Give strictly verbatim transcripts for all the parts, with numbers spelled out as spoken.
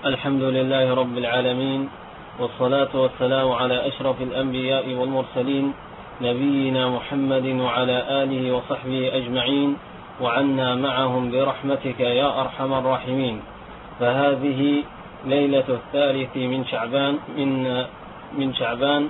الحمد لله رب العالمين، والصلاة والسلام على أشرف الأنبياء والمرسلين، نبينا محمد وعلى آله وصحبه أجمعين، وعنا معهم برحمتك يا أرحم الراحمين. فهذه ليلة الثالث من شعبان من من شعبان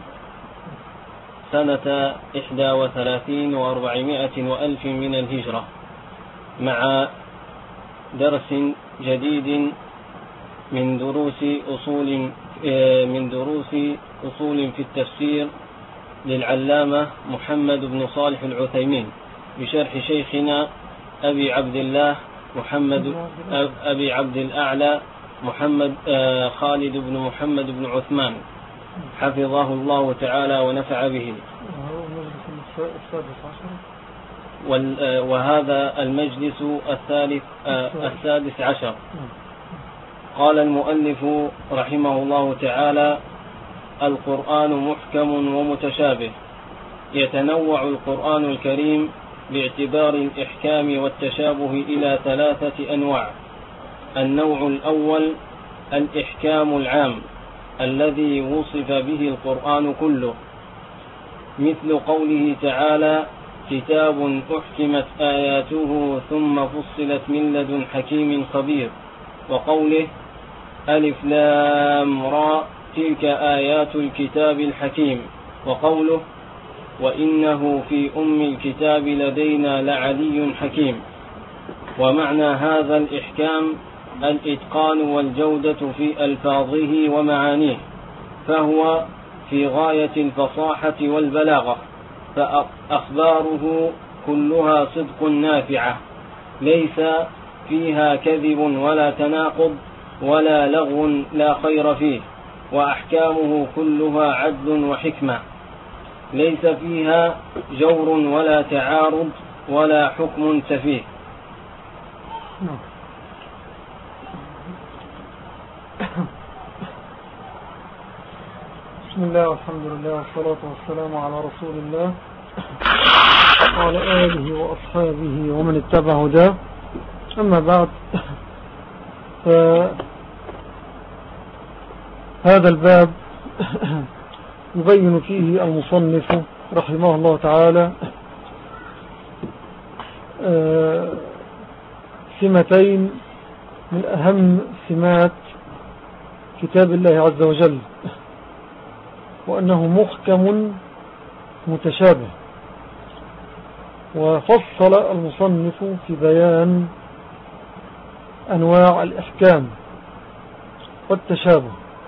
سنة إحدى وثلاثين وأربعمائة وألف من الهجرة، مع درس جديد من دروس أصول من دروس أصول في التفسير للعلامة محمد بن صالح العثيمين، بشرح شيخنا أبي عبد الله محمد أبي عبد الأعلى محمد خالد بن محمد بن عثمان، حفظه الله تعالى ونفع به. وهذا المجلس الثالث السادس عشر. قال المؤلف رحمه الله تعالى: القرآن محكم ومتشابه. يتنوع القرآن الكريم باعتبار الإحكام والتشابه إلى ثلاثة أنواع. النوع الأول الإحكام العام الذي وصف به القرآن كله، مثل قوله تعالى: كتاب أحكمت آياته ثم فصلت من لدن حكيم خبير، وقوله: ألف لام را تلك آيات الكتاب الحكيم، وقوله: وإنه في أم الكتاب لدينا لعلي حكيم. ومعنى هذا الإحكام الإتقان والجودة في ألفاظه ومعانيه، فهو في غاية الفصاحة والبلاغة، فأخباره كلها صدق نافعة، ليس فيها كذب ولا تناقض ولا لغو لا خير فيه، وأحكامه كلها عدل وحكمة، ليس فيها جور ولا تعارض ولا حكم سفيه. بسم الله والحمد لله والصلاة والسلام على رسول الله وعلى آله وأصحابه ومن اتبع هداه. أما بعد، هذا الباب يبين فيه المصنف رحمه الله تعالى سمتين من أهم سمات كتاب الله عز وجل، وأنه محكم متشابه. وفصل المصنف في بيان أنواع الإحكام والتشابه،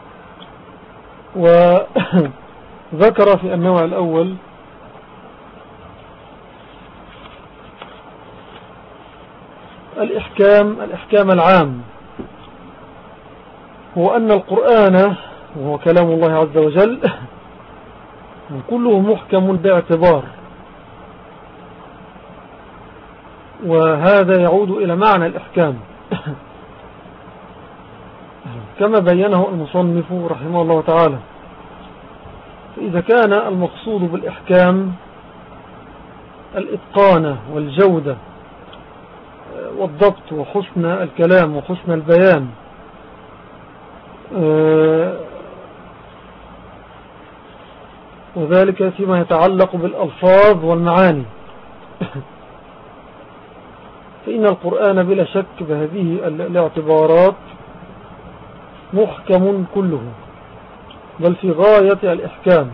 وذكر في النوع الأول الإحكام الإحكام العام، هو أن القرآن وهو كلام الله عز وجل كله محكم باعتبار، وهذا يعود إلى معنى الإحكام كما بينه المصنف رحمه الله تعالى. فإذا كان المقصود بالإحكام الإتقان والجودة والضبط وحسن الكلام وحسن البيان، وذلك فيما يتعلق بالألفاظ والمعاني، فإن القرآن بلا شك بهذه الاعتبارات محكم كله، بل في غاية الإحكام،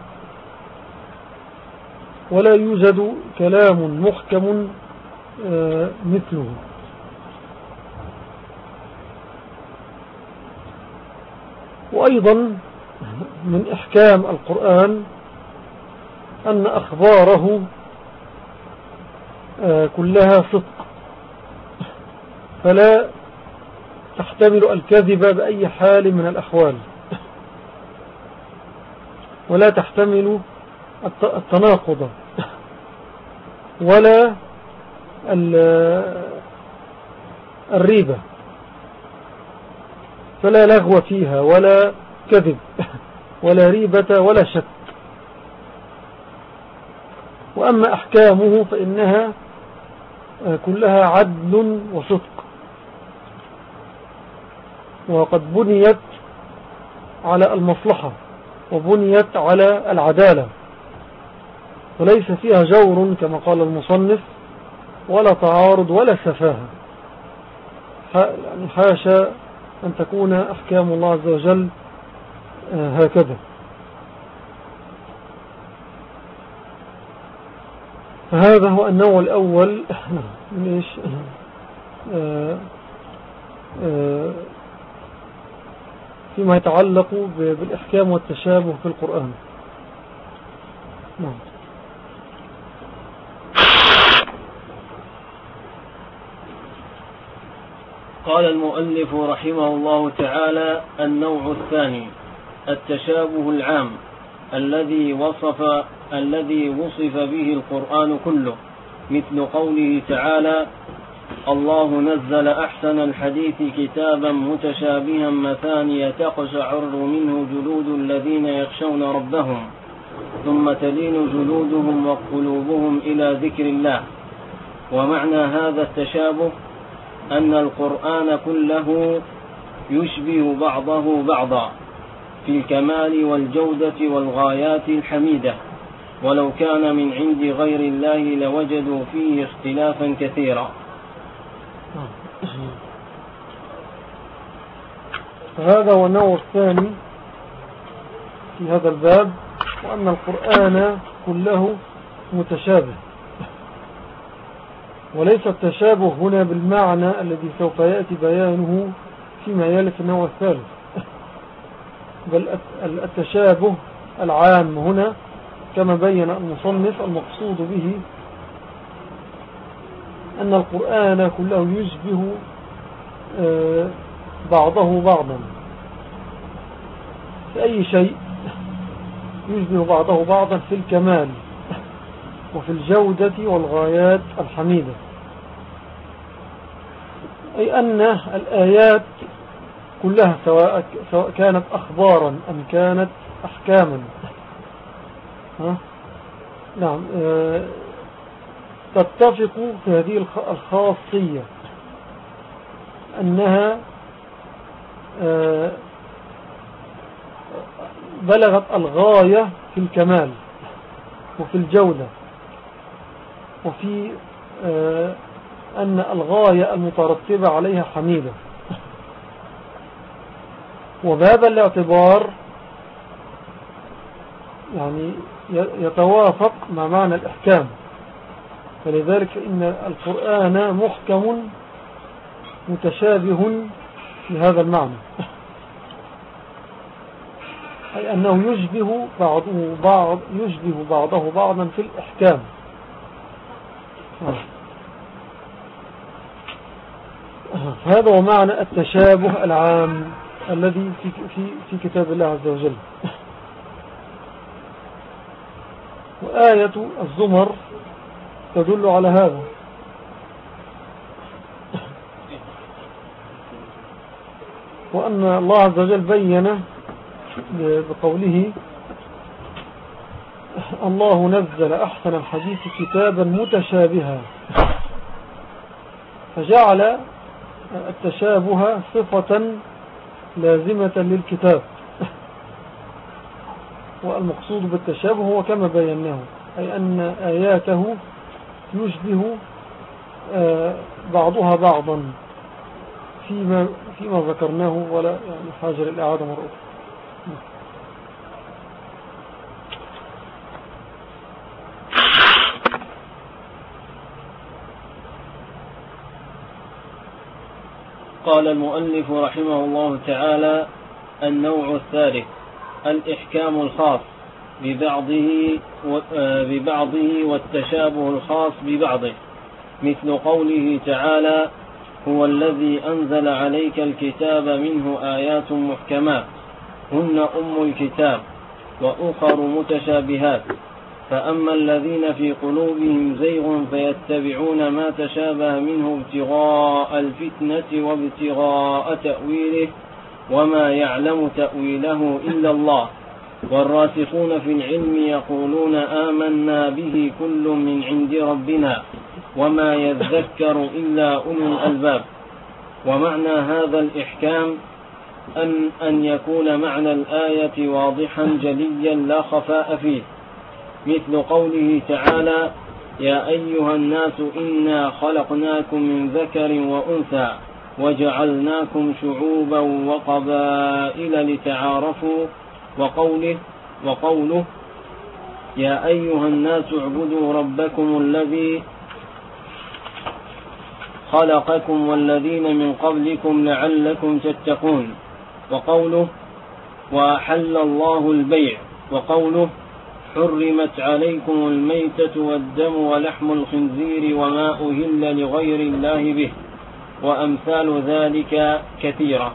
ولا يوجد كلام محكم مثله. وأيضا من إحكام القرآن أن أخباره كلها صدق، فلا تحتمل الكذب بأي حال من الأحوال، ولا تحتمل التناقض ولا الريبة، فلا لغو فيها ولا كذب ولا ريبة ولا شك. وأما أحكامه فإنها كلها عدل وصدق، وقد بنيت على المصلحة وبنيت على العدالة، وليس فيها جور كما قال المصنف ولا تعارض ولا سفاهة. حاشا أن تكون أحكام الله عز وجل هكذا. فهذا هو النوع الأول من إيش آه آه فيما يتعلق بالإحكام والتشابه في القرآن. نعم. قال المؤلف رحمه الله تعالى: النوع الثاني التشابه العام الذي وصف الذي وصف به القرآن كله، مثل قوله تعالى: الله نزل أحسن الحديث كتابا متشابها مثانية تقشعر منه جلود الذين يخشون ربهم ثم تلين جلودهم وقلوبهم إلى ذكر الله. ومعنى هذا التشابه أن القرآن كله يشبه بعضه بعضا في الكمال والجودة والغايات الحميدة، ولو كان من عند غير الله لوجدوا فيه اختلافا كثيرا. هذا هو النوع الثاني في هذا الباب، وأن القرآن كله متشابه، وليس التشابه هنا بالمعنى الذي سوف يأتي بيانه فيما يلي في النوع الثالث، بل التشابه العام هنا كما بين المصنف المقصود به أن القرآن كله يشبه بعضه بعضا في أي شيء، يشبه بعضه بعضا في الكمال وفي الجودة والغايات الحميدة، أي أن الآيات كلها سواء كانت أخبارا أم كانت أحكاما ها؟ نعم اه تتفق في هذه الخاصية أنها اه بلغت الغاية في الكمال وفي الجودة، وفي اه أن الغاية المترتبة عليها حميدة. وبهذا الاعتبار يعني يتوافق مع معنى الإحكام، فلذلك فإن القرآن محكم متشابه في هذا المعنى، أي أنه يشبه بعضه بعض يشبه بعضه بعضا في الإحكام. هذا هو معنى التشابه العام الذي في في في كتاب الله عز وجل. وآية الزمر تدل على هذا، وأن الله عز وجل بين بقوله: الله نزل أحسن الحديث كتابا متشابها، فجعل التشابه صفة لازمة للكتاب. والمقصود بالتشابه هو كما بيناه، أي أن آياته يشبه بعضها بعضا فيما, فيما ذكرناه، ولا يعني حاجة للإعادة مرة أخرى. قال المؤلف رحمه الله تعالى: النوع الثالث الإحكام الخاص ببعضه ببعضه والتشابه الخاص ببعضه، مثل قوله تعالى: هو الذي أنزل عليك الكتاب منه آيات محكمات هن أم الكتاب وأخر متشابهات، فأما الذين في قلوبهم زيغ فيتبعون ما تشابه منه ابتغاء الفتنة وابتغاء تأويله وما يعلم تأويله إلا الله، والراسخون في العلم يقولون آمنا به كل من عند ربنا وما يذكر إلا أولو الألباب. ومعنى هذا الإحكام أن, أن يكون معنى الآية واضحا جليا لا خفاء فيه، مثل قوله تعالى: يا أيها الناس إنا خلقناكم من ذكر وأنثى وجعلناكم شعوبا وقبائل لتعارفوا، وقوله, وقوله يا أيها الناس اعبدوا ربكم الذي خلقكم والذين من قبلكم لعلكم تتقون، وقوله وأحل الله البيع، وقوله حرمت عليكم الميتة والدم ولحم الخنزير وما أهل لغير الله به، وأمثال ذلك كثيرة.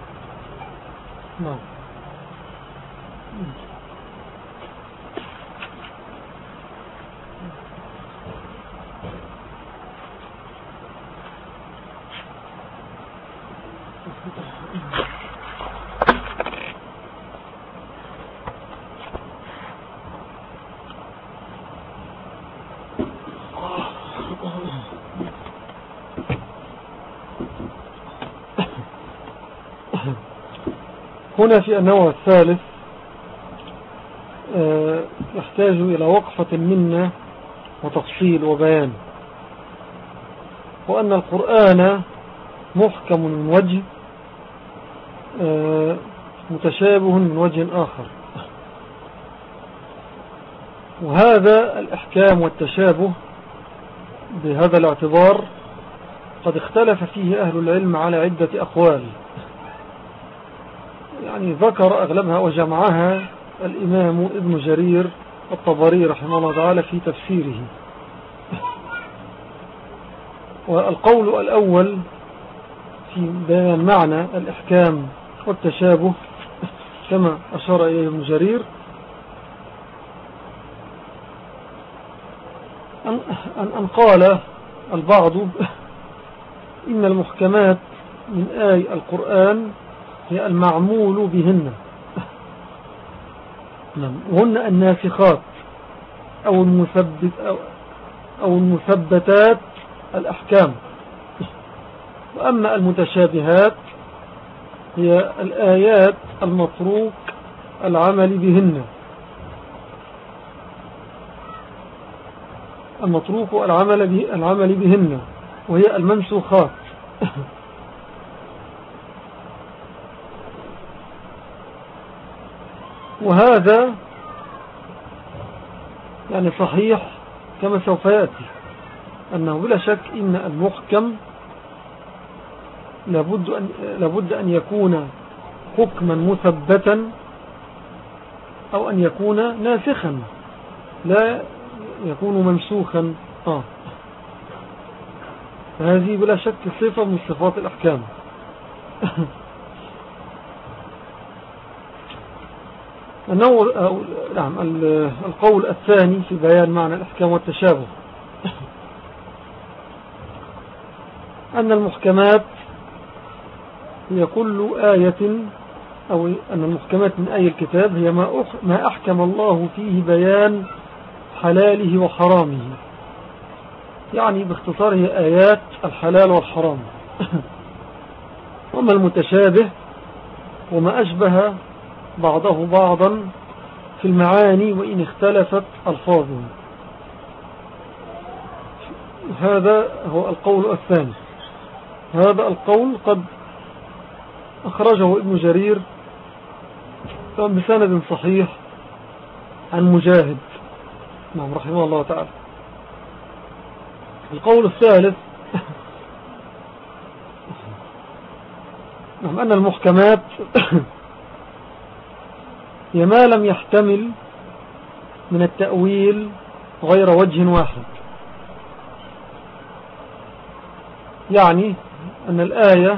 هنا في النوع الثالث يحتاج إلى وقفة منا وتفصيل وبيان، وأن القرآن محكم من وجه متشابه من وجه آخر، وهذا الإحكام والتشابه بهذا الاعتبار قد اختلف فيه أهل العلم على عدة أقوال، يعني ذكر أغلبها وجمعها الإمام ابن جرير الطبري رحمه الله تعالى في تفسيره. والقول الأول في بيان معنى الإحكام والتشابه كما أشار إليه ابن جرير أن, أن قال البعض إن المحكمات من آي القرآن هي المعمول بهن، وهن الناسخات أو المثبت أو, أو المثبتات الأحكام، وأما المتشابهات هي الآيات المتروك العمل بهن المتروك العمل, به العمل بهن وهي المنسوخات. وهذا يعني صحيح كما سوف يأتي، أنه بلا شك إن المحكم لابد أن, لابد أن يكون حكما مثبتا أو أن يكون ناسخا، لا يكون منسوخا. آه. هذه بلا شك صفة من صفات الأحكام. نعم. القول الثاني في بيان معنى الأحكام والتشابه أن المحكمات هي كل آية، أو أن المحكمات من آي الكتاب هي ما أحكم الله فيه بيان حلاله وحرامه، يعني باختصار هي آيات الحلال والحرام. وما المتشابه وما أشبه بعضه بعضا في المعاني وإن اختلفت ألفاظه. هذا هو القول الثاني. هذا القول قد أخرجه ابن جرير بسند صحيح عن مجاهد، نعم، رحمه الله تعالى. القول الثالث نعم أن المحكمات هي ما لم يحتمل من التأويل غير وجه واحد، يعني أن الآية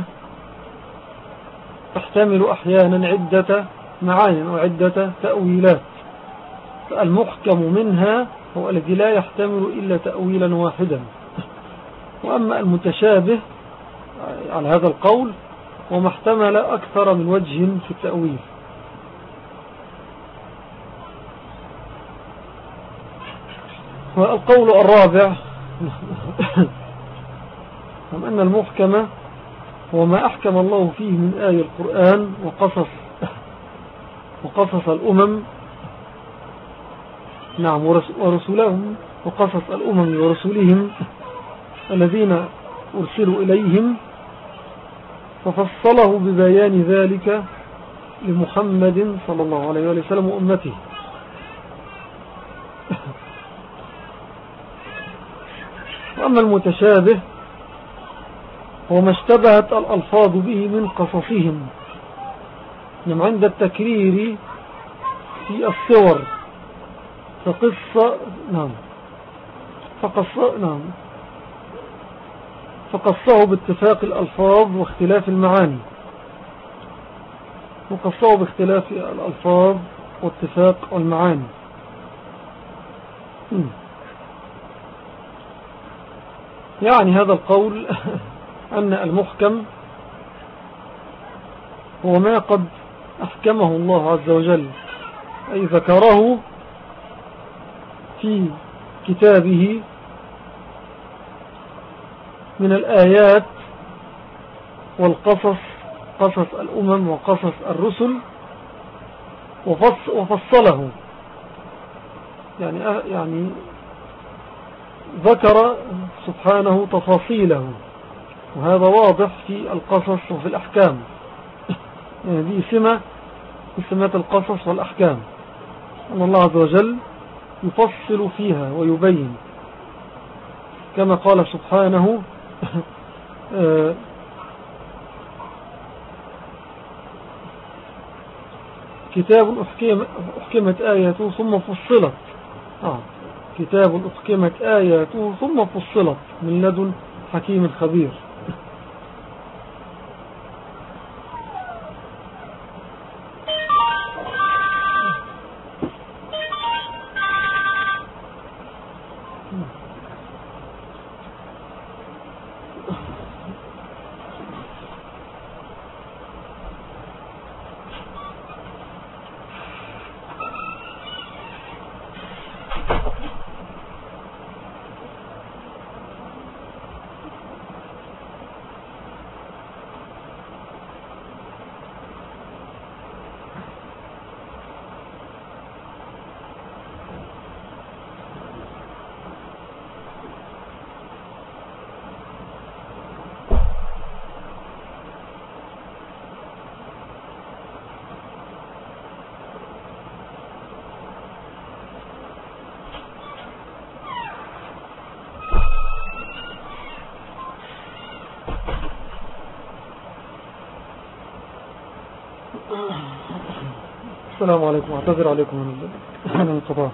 تحتمل أحيانا عدة معاني أو عدة تأويلات، فالمحكم منها هو الذي لا يحتمل إلا تأويلا واحدا. وأما المتشابه على هذا القول وما احتمل أكثر من وجه في التأويل. والقول الرابع أن المحكمة وما أحكم الله فيه من آي القرآن وقصص وقصص الأمم نعم ورسولهم وقصص الأمم ورسولهم الذين أرسلوا إليهم، ففصله ببيان ذلك لمحمد صلى الله عليه وسلم وأمته. وأما المتشابه هو ما اشتبهت الألفاظ به من قصصهم، نعم، عند التكرير في الصور فقصة نعم فقصة نعم فقصه باتفاق الألفاظ واختلاف المعاني، وقصه باختلاف الألفاظ واتفاق المعاني. يعني هذا القول أن المحكم هو ما قد أحكمه الله عز وجل، أي ذكره في كتابه من الآيات والقصص، قصص الأمم وقصص الرسل، وفصله يعني يعني ذكر سبحانه تفاصيله، وهذا واضح في القصص وفي الأحكام. يعني دي سمة من سمات القصص والأحكام، أن الله عز وجل يفصل فيها ويبين، كما قال سبحانه كتاب أحكمت آياته ثم فصلت آه. كتاب أحكمت آياته ثم فصلت من لدن حكيم خبير. السلام عليكم، اعتذر عليكم من الانقطاع.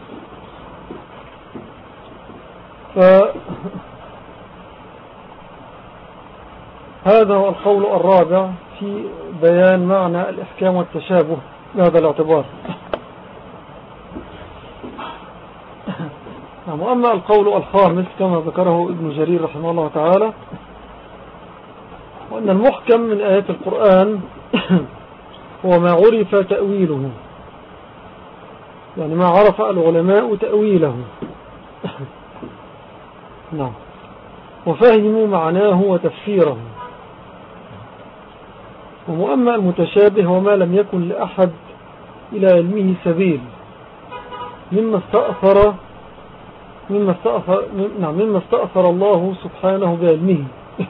فهذا هو القول الرابع في بيان معنى الإحكام والتشابه بهذا الاعتبار. وأما القول الخامس كما ذكره ابن جرير رحمه الله تعالى، وأن المحكم من آيات القرآن هو ما عرف تأويله، يعني ما عرف العلماء تأويله نعم، وفهموا معناه وتفسيره. وأما المتشابه وما لم يكن لأحد إلى علمه سبيل مما استأثر مما استأثر نعم مما استأثر الله سبحانه بعلمه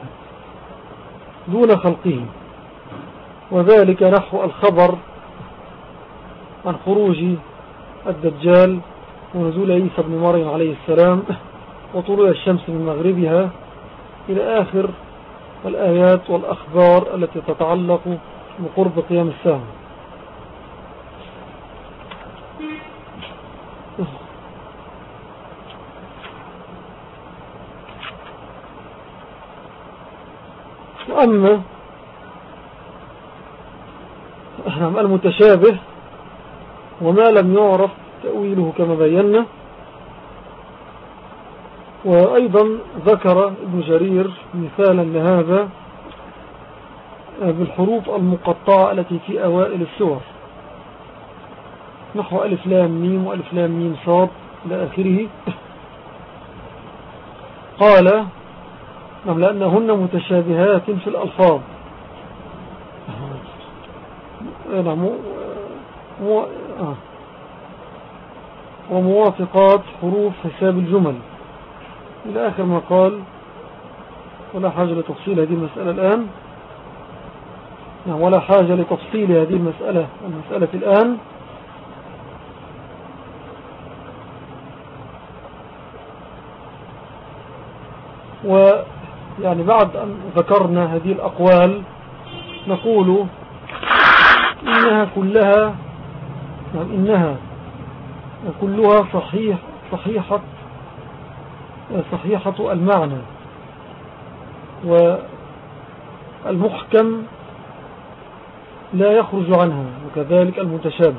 دون خلقه، وذلك نحو الخبر عن خروج الدجال ونزول عيسى بن مريم عليه السلام وطلوع الشمس من مغربها إلى آخر الآيات والأخبار التي تتعلق بقرب قيام الساعة. وأما المتشابه وما لم يعرف تأويله كما بينا، وأيضا ذكر ابن جرير مثالا لهذا بالحروف المقطعة التي في أوائل السور نحو ألف لام ميم وألف لام ميم صاد إلى آخره. قال نعم لأنهن متشابهات في الألفاظ. نعم وموافقات حروف حساب الجمل إلى آخر ما قال، ولا حاجة لتفصيل هذه المسألة الآن. نعم ولا حاجة لتفصيل هذه المسألة المسألة الآن. ويعني بعد أن ذكرنا هذه الأقوال نقول إنها كلها يعني إنها كلها صحيح صحيحة صحيحة المعنى، والمحكم لا يخرج عنها، وكذلك المتشابه.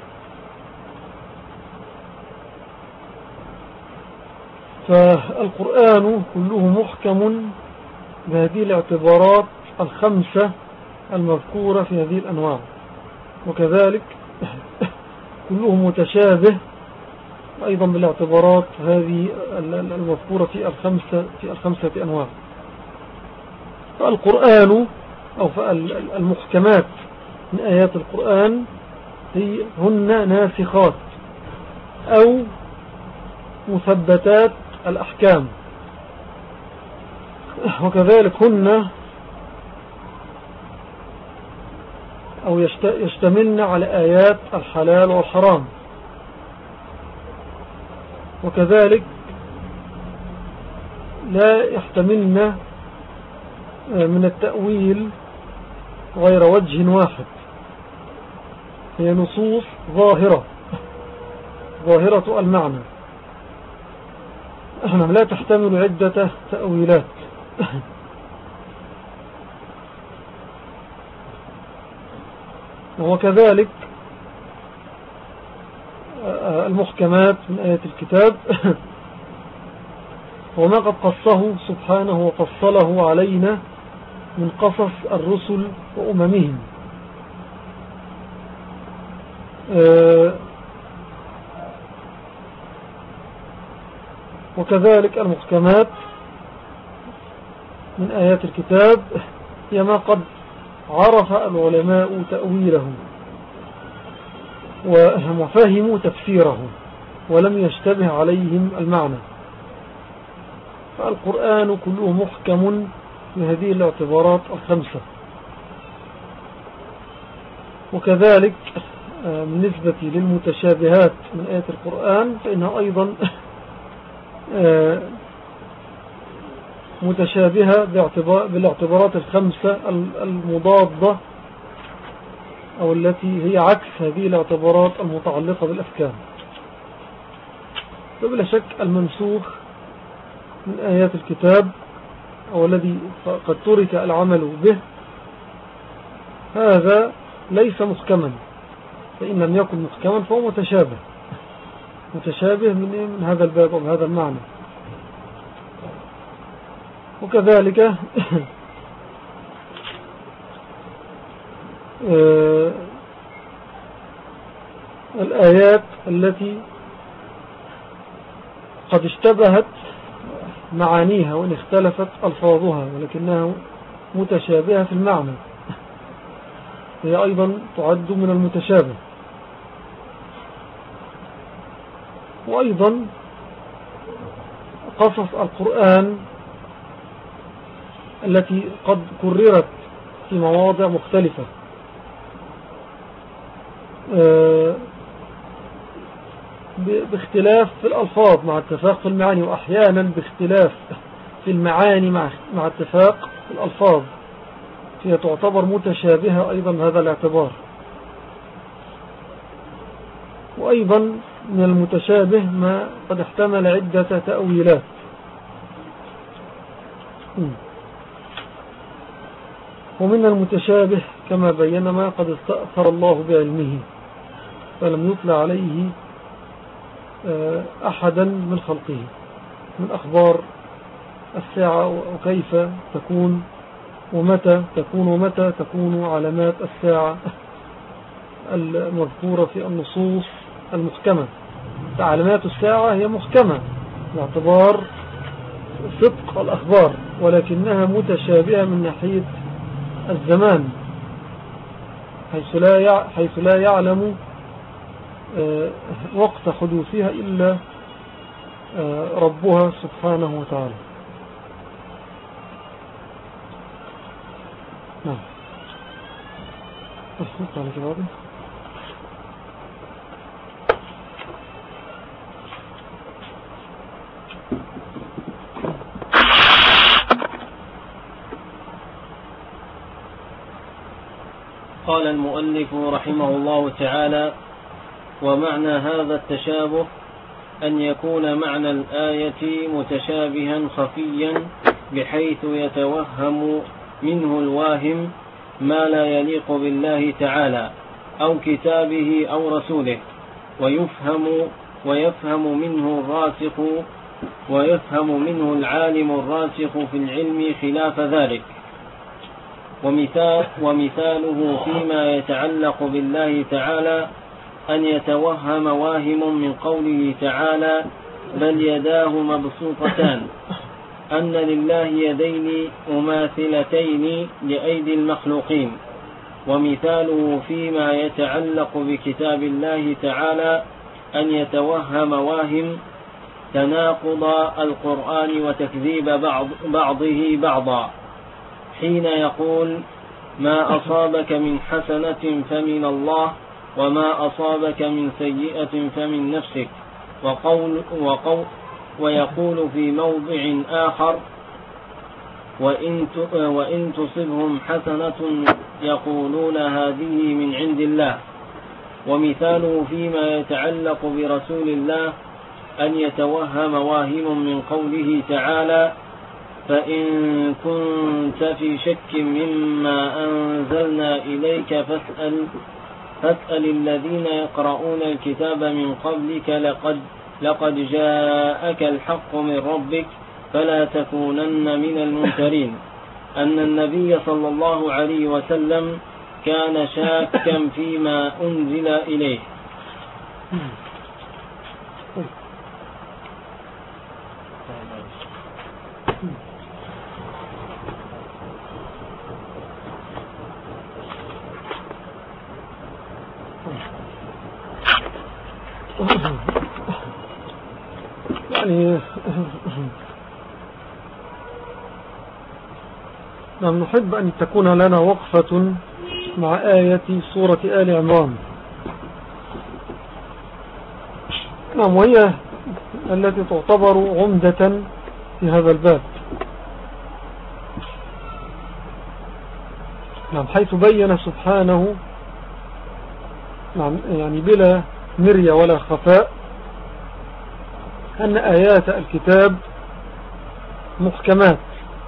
فالقرآن كله محكم بهذه الاعتبارات الخمسة المذكورة في هذه الأنواع، وكذلك كله متشابه أيضا بالاعتبارات هذه المذكورة في الخمسة في الخمسة أنواع. فالقرآن أو المحكمات من آيات القرآن هي هن ناسخات أو مثبتات الأحكام، وكذلك هن أو يشتملن على آيات الحلال والحرام، وكذلك لا يحتملن من التأويل غير وجه واحد، هي نصوص ظاهرة ظاهرة المعنى، لا تحتمل عدة تأويلات. وكذلك المحكمات من آيات الكتاب وما قد قصه سبحانه وفصله علينا من قصص الرسل وأممهم. وكذلك المحكمات من آيات الكتاب هي ما قد عرف العلماء تأويله وفهموا تفسيره ولم يشتبه عليهم المعنى. فالقرآن كله محكم بهذه الاعتبارات الخمسة. وكذلك بالنسبة للمتشابهات من آيات القرآن فإنها أيضا متشابهة بالاعتبارات الخمسة المضادة أو التي هي عكس هذه الاعتبارات المتعلقة بالأحكام. فبلا شك المنسوخ من آيات الكتاب أو الذي قد ترك العمل به هذا ليس محكما، فإن لم يكن محكما فهو متشابه متشابه من هذا الباب أو هذا المعنى. وكذلك الآيات التي قد اشتبهت معانيها وإن اختلفت ألفاظها ولكنها متشابهة في المعنى هي أيضا تعد من المتشابه. وأيضا قصص القرآن التي قد كررت في مواضع مختلفة باختلاف في الألفاظ مع اتفاق في المعاني، وأحيانا باختلاف في المعاني مع اتفاق في الألفاظ، هي تعتبر متشابهة أيضا هذا الاعتبار. وأيضا من المتشابه ما قد احتمل عدة تأويلات. ومن المتشابه كما بينا ما قد استأثر الله بعلمه فلم يطلع عليه أحدا من خلقه من أخبار الساعة وكيف تكون ومتى تكون ومتى تكون علامات الساعة المذكورة في النصوص المحكمة. علامات الساعة هي محكمة باعتبار صدق الأخبار ولكنها متشابهة من ناحية الزمان، حيث لا حيث لا يعلم وقت حدوثها إلا ربها سبحانه وتعالى. نعم. أصدق على كبابي. قال المؤلف رحمه الله تعالى: ومعنى هذا التشابه أن يكون معنى الآية متشابها خفيا بحيث يتوهم منه الواهم ما لا يليق بالله تعالى أو كتابه أو رسوله، ويفهم ويفهم منه الراسخ ويفهم منه العالم الراسخ في العلم خلاف ذلك. ومثال ومثاله فيما يتعلق بالله تعالى أن يتوهم واهم من قوله تعالى: بل يداه مبسوطتان، أن لله يدين مماثلتين لأيدي المخلوقين. ومثاله فيما يتعلق بكتاب الله تعالى أن يتوهم واهم تناقض القرآن وتكذيب بعض بعضه بعضا، حين يقول: ما أصابك من حسنة فمن الله، وما أصابك من سيئة فمن نفسك. وقول وقول ويقول في موضع آخر: وإن وإن تصبهم حسنة يقولون هذه من عند الله. ومثاله فيما يتعلق برسول الله أن يتوهم واهم من قوله تعالى: فإن كنت في شك مما أنزلنا إليك فاسأل فاسأل الذين يقرؤون الكتاب من قبلك لقد لقد جاءك الحق من ربك فلا تكونن من الممترين. أن النبي صلى الله عليه وسلم كان شاكا فيما أنزل إليه. يعني نعم، نحب أن تكون لنا وقفة مع آية سورة آل عمران. نعم، وهي التي تعتبر عمدة في هذا الباب. نعم، حيث بين سبحانه نعم يعني بلا مرية ولا خفاء أن آيات الكتاب محكمات.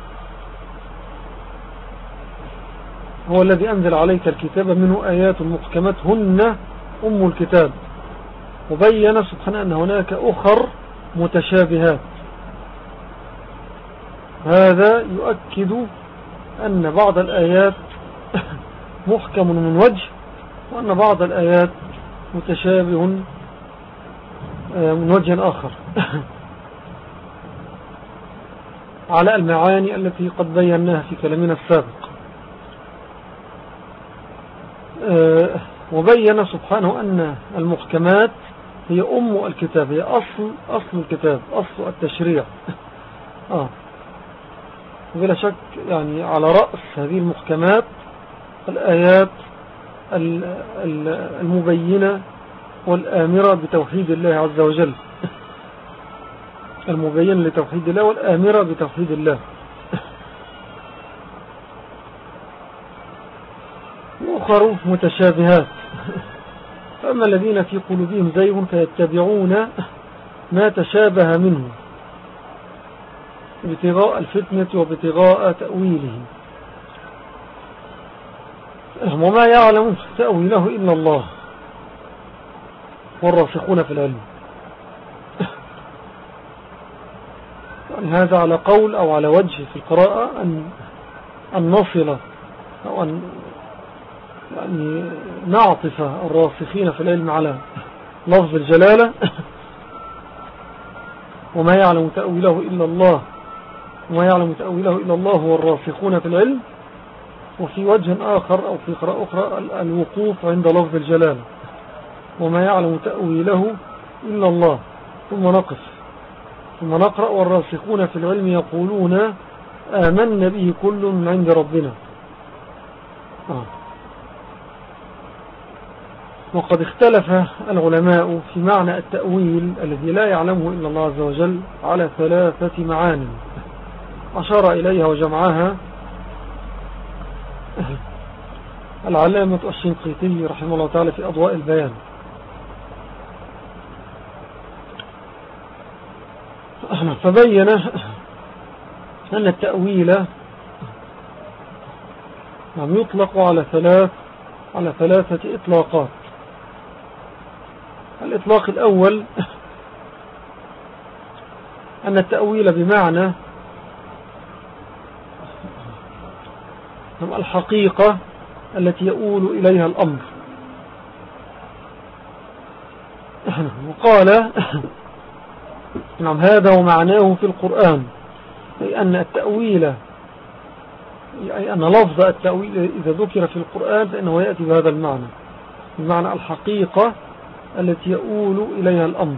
هو الذي أنزل عليك الكتاب منه آيات محكمات هن أم الكتاب. وبين سبحانه أن هناك أخر متشابهات. هذا يؤكد أن بعض الآيات محكم من وجه، وأن بعض الآيات متشابه من وجه آخر على المعاني التي قد بيناها في كلامنا السابق. وبين سبحانه أن المحكمات هي أم الكتاب، هي أصل أصل الكتاب، أصل التشريع. آه. وبلا شك يعني على رأس هذه المحكمات الآيات المبينة والآمرة بتوحيد الله عز وجل، المبين لتوحيد الله والآمرة بتوحيد الله. وأخر متشابهات. فأما الذين في قلوبهم زيغ فيتبعون ما تشابه منه ابتغاء الفتنة وابتغاء تأويله، وما يعلم تأويله إلا الله والراسخون في العلم. يعني هذا على قول أو على وجه في القراءة أن, أن نصل أو أن يعني نعطف الراسخين في العلم على لفظ الجلالة وما يعلم تأويله إلا الله وما يعلم تأويله إلا الله والراسخون في العلم. وفي وجه آخر أو في قراءة أخرى الوقوف عند لفظ الجلالة وما يعلم تأويله إلا الله، ثم نقف ثم نقرأ والراسخون في العلم يقولون آمنا به كل من عند ربنا. آه. وقد اختلف العلماء في معنى التأويل الذي لا يعلمه إلا الله عز وجل على ثلاثة معان أشار إليها وجمعها العلامة الشنقيطي رحمه الله تعالى في أضواء البيان. فبين أن التأويل يطلق على ثلاث على ثلاثة إطلاقات. الإطلاق الأول أن التأويل بمعنى الحقيقة التي يؤول إليها الأمر. وقال نعم هذا ومعناه في القرآن، أي أن التأويل أي أن لفظ التأويل إذا ذكر في القرآن فإنه يأتي بهذا المعنى، بمعنى الحقيقة التي يؤول إليها الأمر.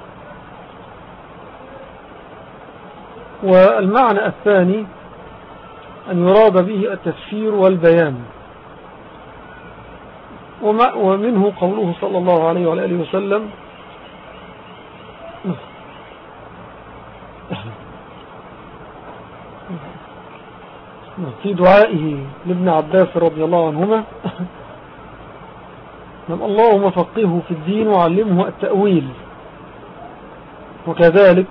والمعنى الثاني أن يراد به التفسير والبيان، ومنه قوله صلى الله عليه وآله وسلم في دعائه لابن عباس رضي الله عنهما اللهم فقهه في الدين وعلمه التأويل. وكذلك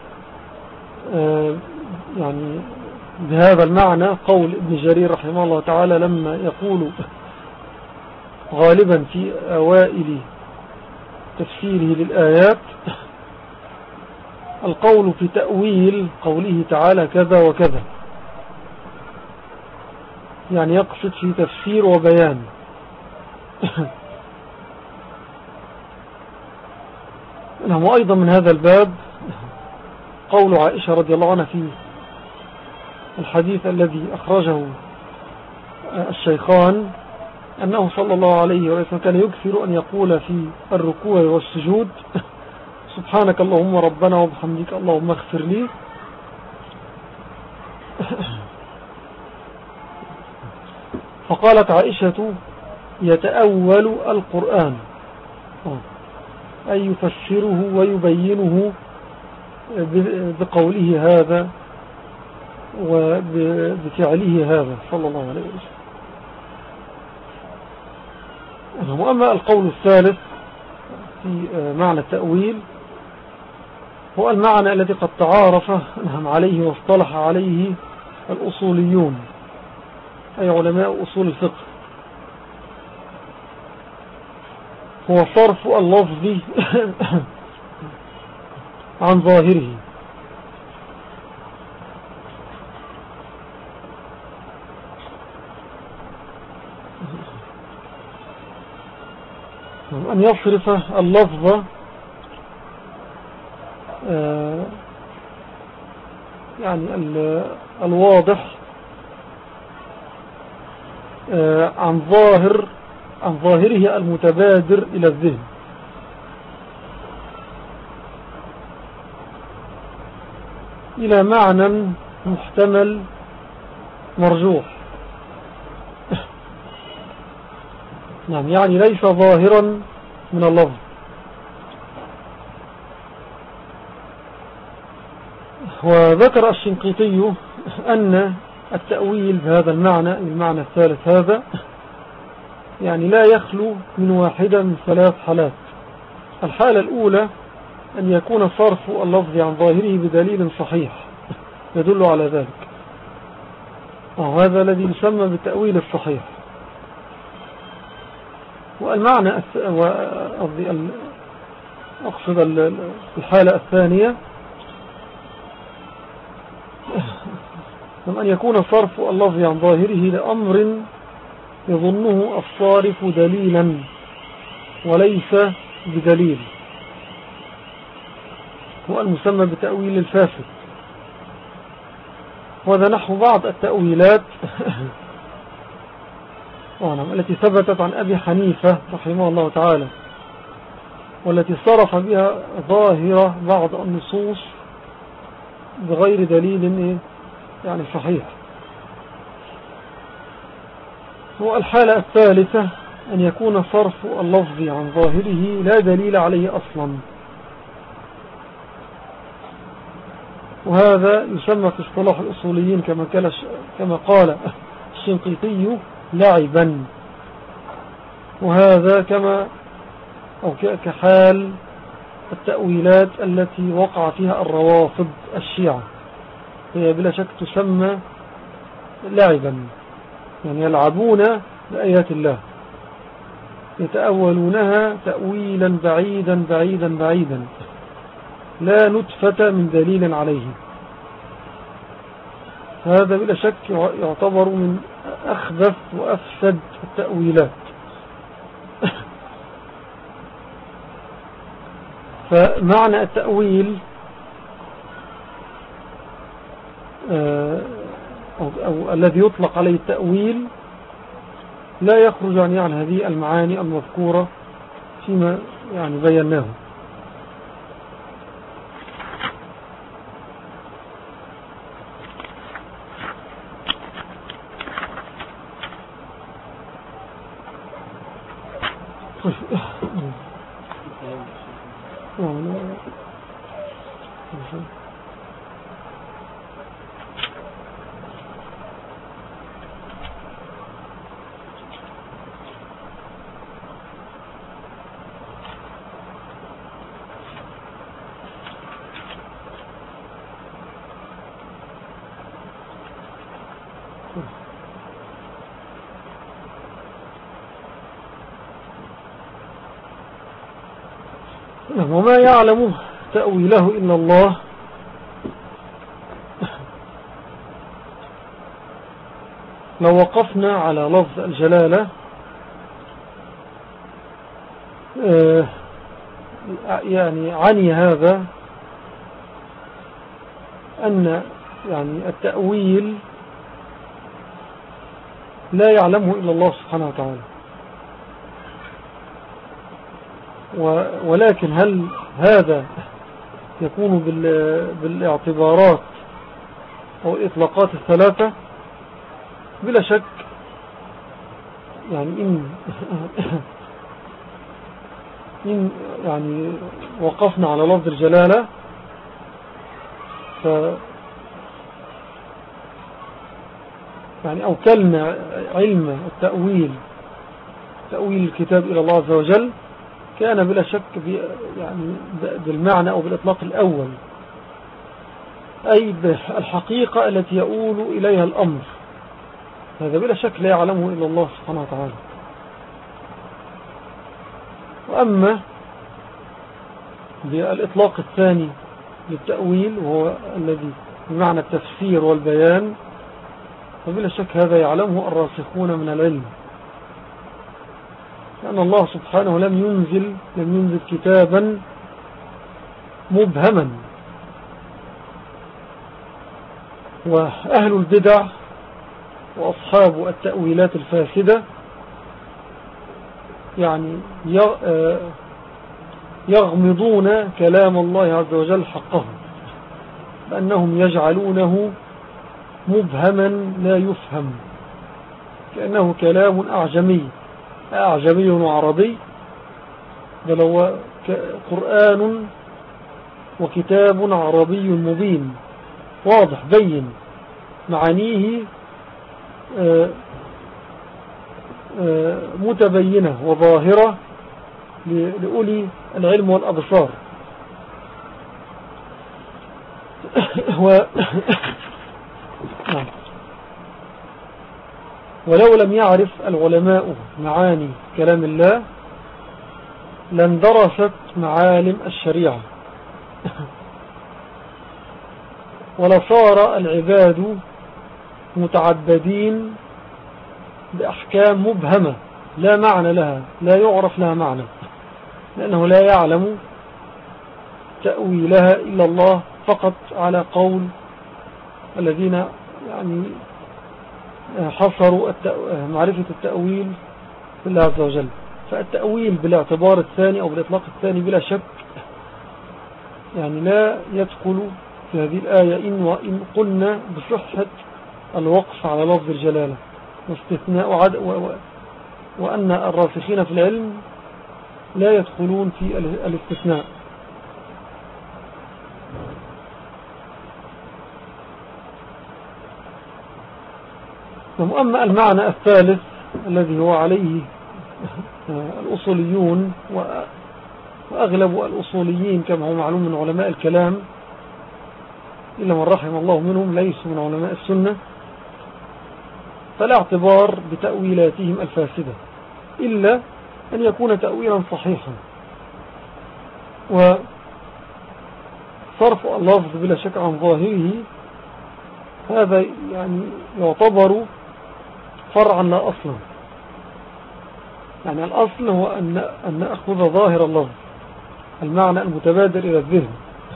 يعني بهذا المعنى قول ابن جرير رحمه الله تعالى لما يقول غالبا في أوائل تفسيره للآيات القول في تأويل قوله تعالى كذا وكذا، يعني يقصد في تفسير وبيان. وأيضا من هذا الباب قول عائشة رضي الله عنها في الحديث الذي أخرجه الشيخان أنه صلى الله عليه وسلم كان يكثر أن يقول في الركوع والسجود سبحانك اللهم ربنا وبحمدك اللهم اغفر لي. فقالت عائشة يتأول القرآن أي يفسره ويبينه بقوله هذا وبفعله هذا صلى الله عليه وسلم. وأما القول الثالث في معنى التأويل هو المعنى الذي قد تعارف نهم عليه واصطلح عليه الأصوليون أي علماء أصول الفقه، هو صرف اللفظ عن ظاهره. أن يصرف اللفظ يعني الواضح عن ظاهر عن ظاهره المتبادر إلى الذهن، إلى معنى محتمل مرجوح. نعم يعني ليس ظاهرا من اللفظ. وذكر الشنقيطي أن التأويل بهذا المعنى المعنى الثالث هذا يعني لا يخلو من واحدة من ثلاث حالات. الحالة الأولى أن يكون صرف اللفظ عن ظاهره بدليل صحيح يدل على ذلك، وهذا الذي يسمى بالتأويل الصحيح. والمعنى أقصد الحالة الثانية أن يكون صرف اللفظ عن ظاهره لأمر يظنه الصارف دليلا وليس بدليل، هو المسمى بتأويل الفاسد. وهذا نحو بعض التأويلات التي ثبتت عن أبي حنيفة رحمه الله تعالى، والتي صرف بها ظاهرة بعض النصوص بغير دليل يعني صحيح. والحالة الثالثة أن يكون صرف اللفظ عن ظاهره لا دليل عليه أصلا، وهذا يسمى في اصطلاح الأصوليين كما قال كما قال الشنقيطي لعبا، وهذا كما أو كحال التأويلات التي وقع فيها الروافض الشيعة، هي بلا شك تسمى لعبا، يعني يلعبون بآيات الله، يتأولونها تأويلا بعيدا بعيدا بعيدا لا نتفة من دليل عليه. هذا بلا شك يعتبر من أخبث وأفسد التأويلات. فمعنى التأويل أو, أو الذي يطلق عليه التأويل لا يخرج عن يعني هذه المعاني المذكورة فيما يعني بيناه. وما يعلم تأويله إلا الله. لو وقفنا على لفظ الجلالة يعني عني هذا أن يعني التأويل لا يعلمه إلا الله سبحانه وتعالى، ولكن هل هذا يكون بالاعتبارات أو الإطلاقات الثلاثة؟ بلا شك يعني إن, إن يعني وقفنا على لفظ الجلالة ف يعني أوكلنا علم التأويل تأويل الكتاب إلى الله عز وجل، كان بلا شك يعني بالمعنى أو بالإطلاق الأول، أي بالحقيقة التي يؤول إليها الأمر، هذا بلا شك لا يعلمه إلا الله سبحانه وتعالى. وأما بالإطلاق الثاني للتأويل وهو الذي بمعنى التفسير والبيان، فبلا شك هذا يعلمه الراسخون من العلم، لأن الله سبحانه لم ينزل لم ينزل كتابا مبهما. وأهل البدع وأصحاب التأويلات الفاسدة يعني يغمضون كلام الله عز وجل حقه، لأنهم يجعلونه مبهما لا يفهم، كأنه كلام أعجمي أعجمي وعربي، بل هو قرآن وكتاب عربي مبين واضح بين معانيه متبينة وظاهرة لأولي العلم والأبصار. و ولو لم يعرف العلماء معاني كلام الله لاندرست معالم الشريعة، ولصار العباد متعبدين بأحكام مبهمة لا معنى لها، لا يعرف لها معنى، لأنه لا يعلم تأويلها إلا الله، فقط على قول الذين يعني حصروا معرفة التأويل بالله عز وجل. فالتأويل بالاعتبار الثاني أو بالإطلاق الثاني بلا شك يعني لا يدخل في هذه الآية إن وإن قلنا بصحة الوقف على لفظ الجلالة واستثناء وعد و وأن الراسخين في العلم لا يدخلون في الاستثناء. أما المعنى الثالث الذي هو عليه الأصوليون وأغلب الأصوليين كما هو معلوم من علماء الكلام إلا من رحم الله منهم ليسوا من علماء السنة، فلا اعتبار بتأويلاتهم الفاسدة إلا أن يكون تأويلا صحيحا. وصرف اللفظ بلا شك عن ظاهره هذا يعني يعتبر فرعا لا أصلا. يعني الأصل هو أن, أن نأخذ ظاهر اللفظ المعنى المتبادر إلى الذهن،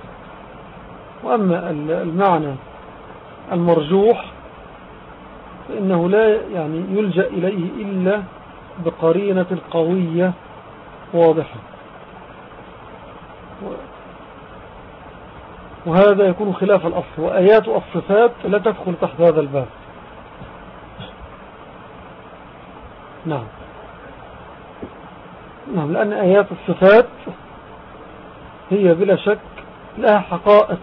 وأما المعنى المرجوح فإنه لا يعني يلجأ إليه إلا بقرينة قوية واضحة، وهذا يكون خلاف الأصل. وآيات الصفات لا تدخل تحت هذا الباب. نعم نعم لأن آيات الصفات هي بلا شك لها حقائق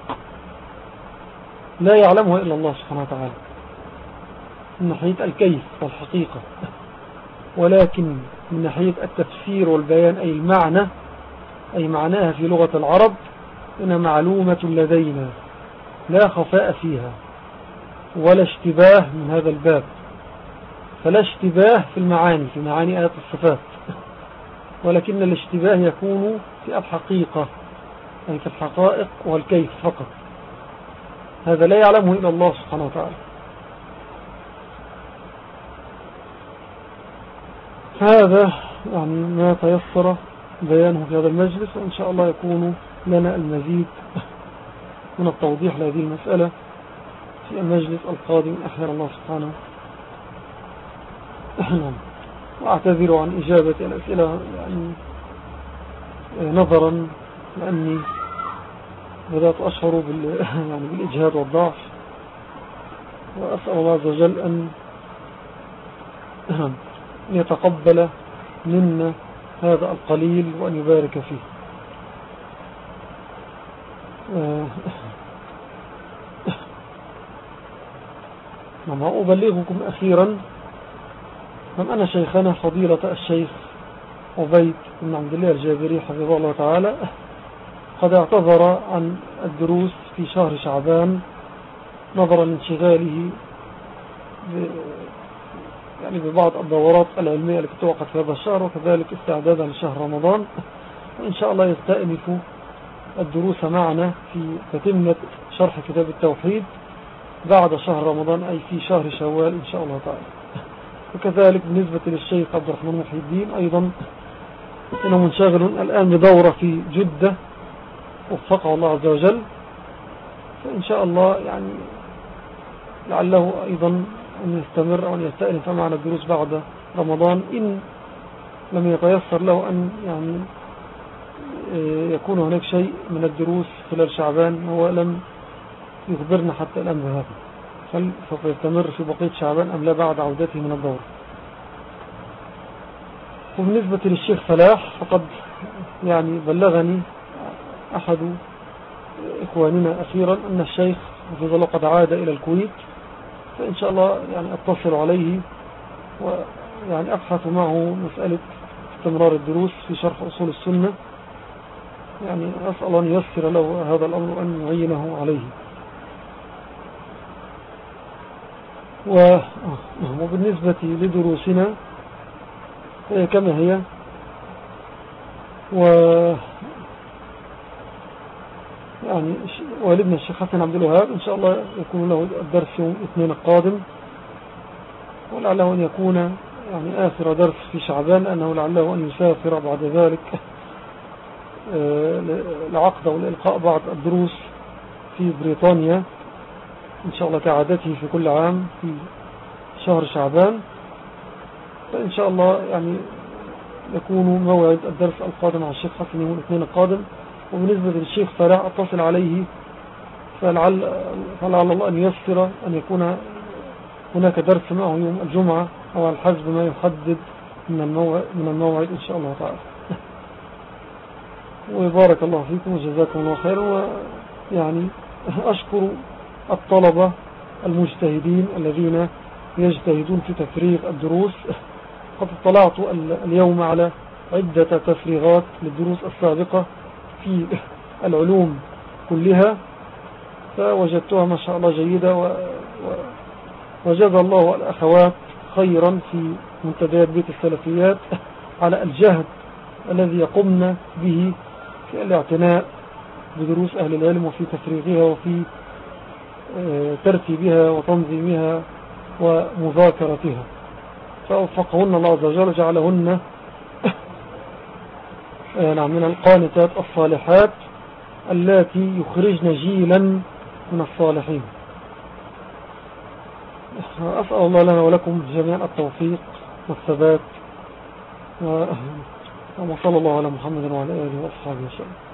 لا يعلمها إلا الله سبحانه وتعالى من ناحية الكيف والحقيقة، ولكن من ناحية التفسير والبيان أي المعنى أي معناها في لغة العرب إنها معلومة لدينا لا خفاء فيها ولا اشتباه من هذا الباب. فلا اشتباه في المعاني في معاني آيات الصفات، ولكن الاشتباه يكون في الحقيقة أي في الحقائق والكيف فقط. هذا لا يعلمه إلا الله سبحانه وتعالى. هذا يعني ما تيسر بيانه في هذا المجلس، وإن شاء الله يكون لنا المزيد من التوضيح لهذه المسألة في المجلس القادم أحيان الله سبحانه. وأعتذر عن إجابة الأسئلة يعني نظرا لأني بدأت أشعر بال يعني بالإجهاد والضعف، وأسأل الله عز وجل أن يتقبل منا هذا القليل وأن يبارك فيه. نعم أبلغكم أخيرا من أن شيخنا فضيلة الشيخ عبيد بن عبد الله الجابري حفظه الله تعالى قد اعتذر عن الدروس في شهر شعبان نظرا لانشغاله يعني ببعض الدورات العلمية التي توقعت في هذا الشهر، وكذلك استعدادا لشهر رمضان. وإن شاء الله يستأنف الدروس معنا في تتمة شرح كتاب التوحيد بعد شهر رمضان أي في شهر شوال إن شاء الله تعالى. وكذلك بالنسبة للشيخ عبد الرحمن محي الدين أيضا إنه منشغل الآن بدورة في جدة وفقه الله عز وجل، فإن شاء الله يعني لعله أيضا أن يستمر أو أن يستأنف معنا الدروس بعد رمضان إن لم يتيسر له أن يعني يكون هناك شيء من الدروس خلال شعبان. هو لم يخبرنا حتى الآن بهذا، هل سوف يستمر في بقية شعبان أم لا بعد عودته من الدورة. وبالنسبة للشيخ فلاح فقد يعني بلغني أحد إخواننا أخيرا أن الشيخ حفظه الله قد عاد إلى الكويت، فإن شاء الله يعني أتصل عليه ويعني أبحث معه مسألة استمرار الدروس في شرح أصول السنة، يعني أسأل أن ييسر له هذا الأمر وأن يعينه عليه. وبالنسبة لدروسنا كما هي، و يعني والدنا الشيخ حسن عبد الوهاب إن شاء الله يكون له الدرس يوم الاثنين القادم، ولعله أن يكون يعني آخر درس في شعبان، لأنه لعله أن يسافر بعد ذلك لعقد والإلقاء بعض الدروس في بريطانيا إن شاء الله كعادته في كل عام في شهر شعبان. فإن شاء الله يعني يكون موعد الدرس القادم على الشيخ حسن يوم الاثنين القادم. وبالنسبة للشيخ فلا أتصل عليه، فلعل, فلعل الله أن يسر أن يكون هناك درس معه يوم الجمعة أو على حسب ما يحدد من الموعد, من الموعد إن شاء الله تعالى. وبارك الله فيكم وجزاكم الله خير. ويعني أشكر الطلبة المجتهدين الذين يجتهدون في تفريغ الدروس. قد اطلعت اليوم على عدة تفريغات للدروس السابقة في العلوم كلها، فوجدتها ما شاء الله جيدة، وجزا الله الأخوات خيرا في منتديات بيت السلفيات على الجهد الذي يقمن به في الاعتناء بدروس أهل العلم وفي تفريغها وفي ترتيبها وتنظيمها ومذاكرتها. فوفقهن الله عز وجل جعلهن من القانتات الصالحات التي يخرجن جيلا من الصالحين. أسأل الله لنا ولكم جميعا التوفيق والثبات، وصلى الله على محمد وعلى آله وأصحابه وسلم.